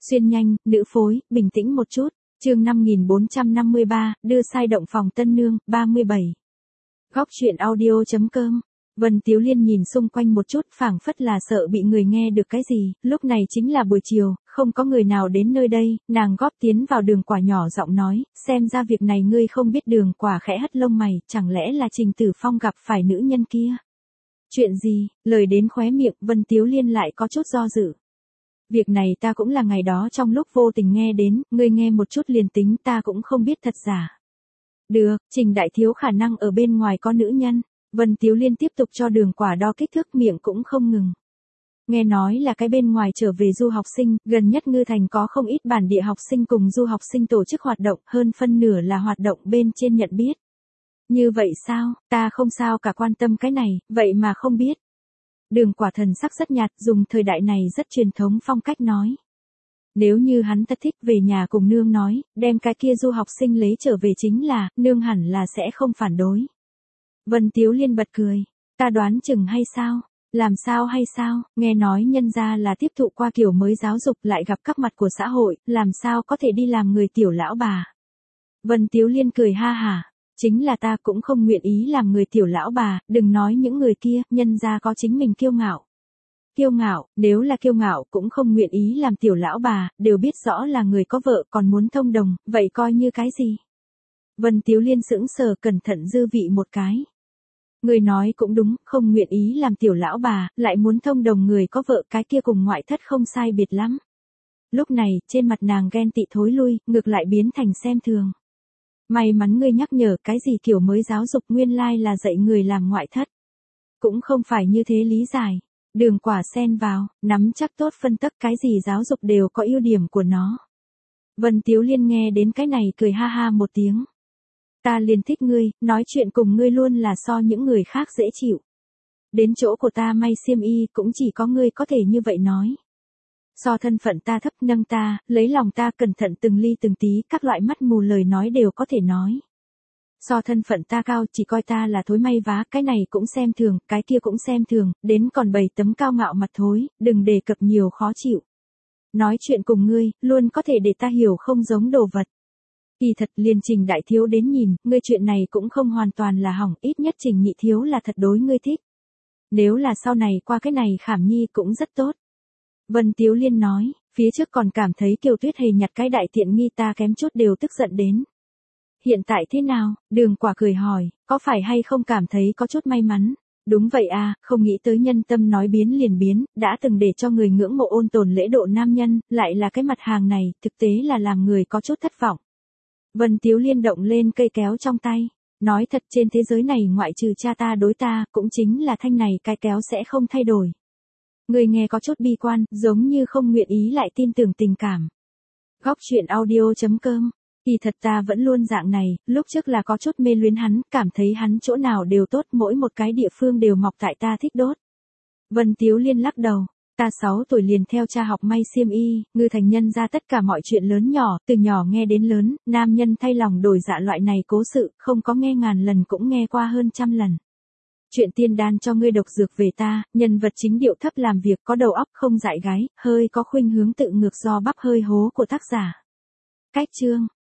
Xuyên nhanh, nữ phối, bình tĩnh một chút. Chương 5453, đưa sai động phòng tân nương, 37. Góc truyện audio.com. Vân Tiếu Liên nhìn xung quanh một chút, phảng phất là sợ bị người nghe được cái gì, lúc này chính là buổi chiều, không có người nào đến nơi đây, nàng góp tiến vào Đường Quả nhỏ giọng nói, xem ra việc này ngươi không biết. Đường Quả khẽ hất lông mày, chẳng lẽ là Trình Tử Phong gặp phải nữ nhân kia? Chuyện gì? Lời đến khóe miệng, Vân Tiếu Liên lại có chút do dự. Việc này ta cũng là ngày đó trong lúc vô tình nghe đến, ngươi nghe một chút liền tính, ta cũng không biết thật giả. Được, Trình đại thiếu khả năng ở bên ngoài có nữ nhân. Vân Tiếu Liên tiếp tục cho Đường Quả đo kích thước, miệng cũng không ngừng. Nghe nói là cái bên ngoài trở về du học sinh, gần nhất Ngư Thành có không ít bản địa học sinh cùng du học sinh tổ chức hoạt động, hơn phân nửa là hoạt động bên trên nhận biết. Như vậy sao, ta không sao cả quan tâm cái này, vậy mà không biết. Đường Quả thần sắc rất nhạt, dùng thời đại này rất truyền thống phong cách nói. Nếu như hắn thật thích về nhà cùng nương nói, đem cái kia du học sinh lấy trở về chính là, nương hẳn là sẽ không phản đối. Vân Tiếu Liên bật cười, ta đoán chừng hay sao, làm sao hay sao, nghe nói nhân gia là tiếp thụ qua kiểu mới giáo dục lại gặp các mặt của xã hội, làm sao có thể đi làm người tiểu lão bà. Vân Tiếu Liên cười ha hả, chính là ta cũng không nguyện ý làm người tiểu lão bà, đừng nói những người kia, nhân gia có chính mình kiêu ngạo. Kiêu ngạo, nếu là kiêu ngạo cũng không nguyện ý làm tiểu lão bà, đều biết rõ là người có vợ còn muốn thông đồng, vậy coi như cái gì. Vân Tiếu Liên sững sờ, cẩn thận dư vị một cái. Người nói cũng đúng, không nguyện ý làm tiểu lão bà, lại muốn thông đồng người có vợ, cái kia cùng ngoại thất không sai biệt lắm. Lúc này, trên mặt nàng ghen tị thối lui, ngược lại biến thành xem thường. May mắn ngươi nhắc nhở, cái gì kiểu mới giáo dục nguyên lai là dạy người làm ngoại thất. Cũng không phải như thế lý giải. Đường Quả xen vào, nắm chắc tốt phân tích, cái gì giáo dục đều có ưu điểm của nó. Vân Tiếu Liên nghe đến cái này cười ha ha một tiếng. Ta liền thích ngươi, nói chuyện cùng ngươi luôn là so những người khác dễ chịu. Đến chỗ của ta may xiêm y cũng chỉ có ngươi có thể như vậy nói. So thân phận ta thấp, nâng ta, lấy lòng ta, cẩn thận từng ly từng tí, các loại mắt mù lời nói đều có thể nói. So thân phận ta cao, chỉ coi ta là thối may vá, cái này cũng xem thường, cái kia cũng xem thường, đến còn bày tấm cao ngạo mặt thối, đừng đề cập nhiều khó chịu. Nói chuyện cùng ngươi, luôn có thể để ta hiểu không giống đồ vật. Kỳ thật liền Trình đại thiếu đến nhìn, ngươi chuyện này cũng không hoàn toàn là hỏng, ít nhất Trình nhị thiếu là thật đối ngươi thích. Nếu là sau này qua cái này khảm nhi cũng rất tốt. Vân Tiếu Liên nói, phía trước còn cảm thấy Kiều Tuyết Hề nhặt cái đại tiện nghi, ta kém chút đều tức giận đến. Hiện tại thế nào? Đường Quả cười hỏi, có phải hay không cảm thấy có chút may mắn? Đúng vậy à, không nghĩ tới nhân tâm nói biến liền biến, đã từng để cho người ngưỡng mộ ôn tồn lễ độ nam nhân, lại là cái mặt hàng này, thực tế là làm người có chút thất vọng. Vân Tiếu Liên động lên cây kéo trong tay, nói thật trên thế giới này ngoại trừ cha ta đối ta, cũng chính là thanh này cái kéo sẽ không thay đổi. Người nghe có chút bi quan, giống như không nguyện ý lại tin tưởng tình cảm. Góc truyện audio.com. Kỳ thật ta vẫn luôn dạng này, lúc trước là có chút mê luyến hắn, cảm thấy hắn chỗ nào đều tốt, mỗi một cái địa phương đều mọc tại ta thích đốt. Vân Tiếu Liên lắc đầu, ta 6 tuổi liền theo cha học may xiêm y, Ngư Thành nhân ra tất cả mọi chuyện lớn nhỏ, từ nhỏ nghe đến lớn, nam nhân thay lòng đổi dạ loại này cố sự, không có nghe ngàn lần cũng nghe qua hơn trăm lần. Chuyện tiên đan cho ngươi độc dược về ta, nhân vật chính điệu thấp làm việc có đầu óc không dại gái, hơi có khuynh hướng tự ngược do bắp hơi hố của tác giả. Cách chương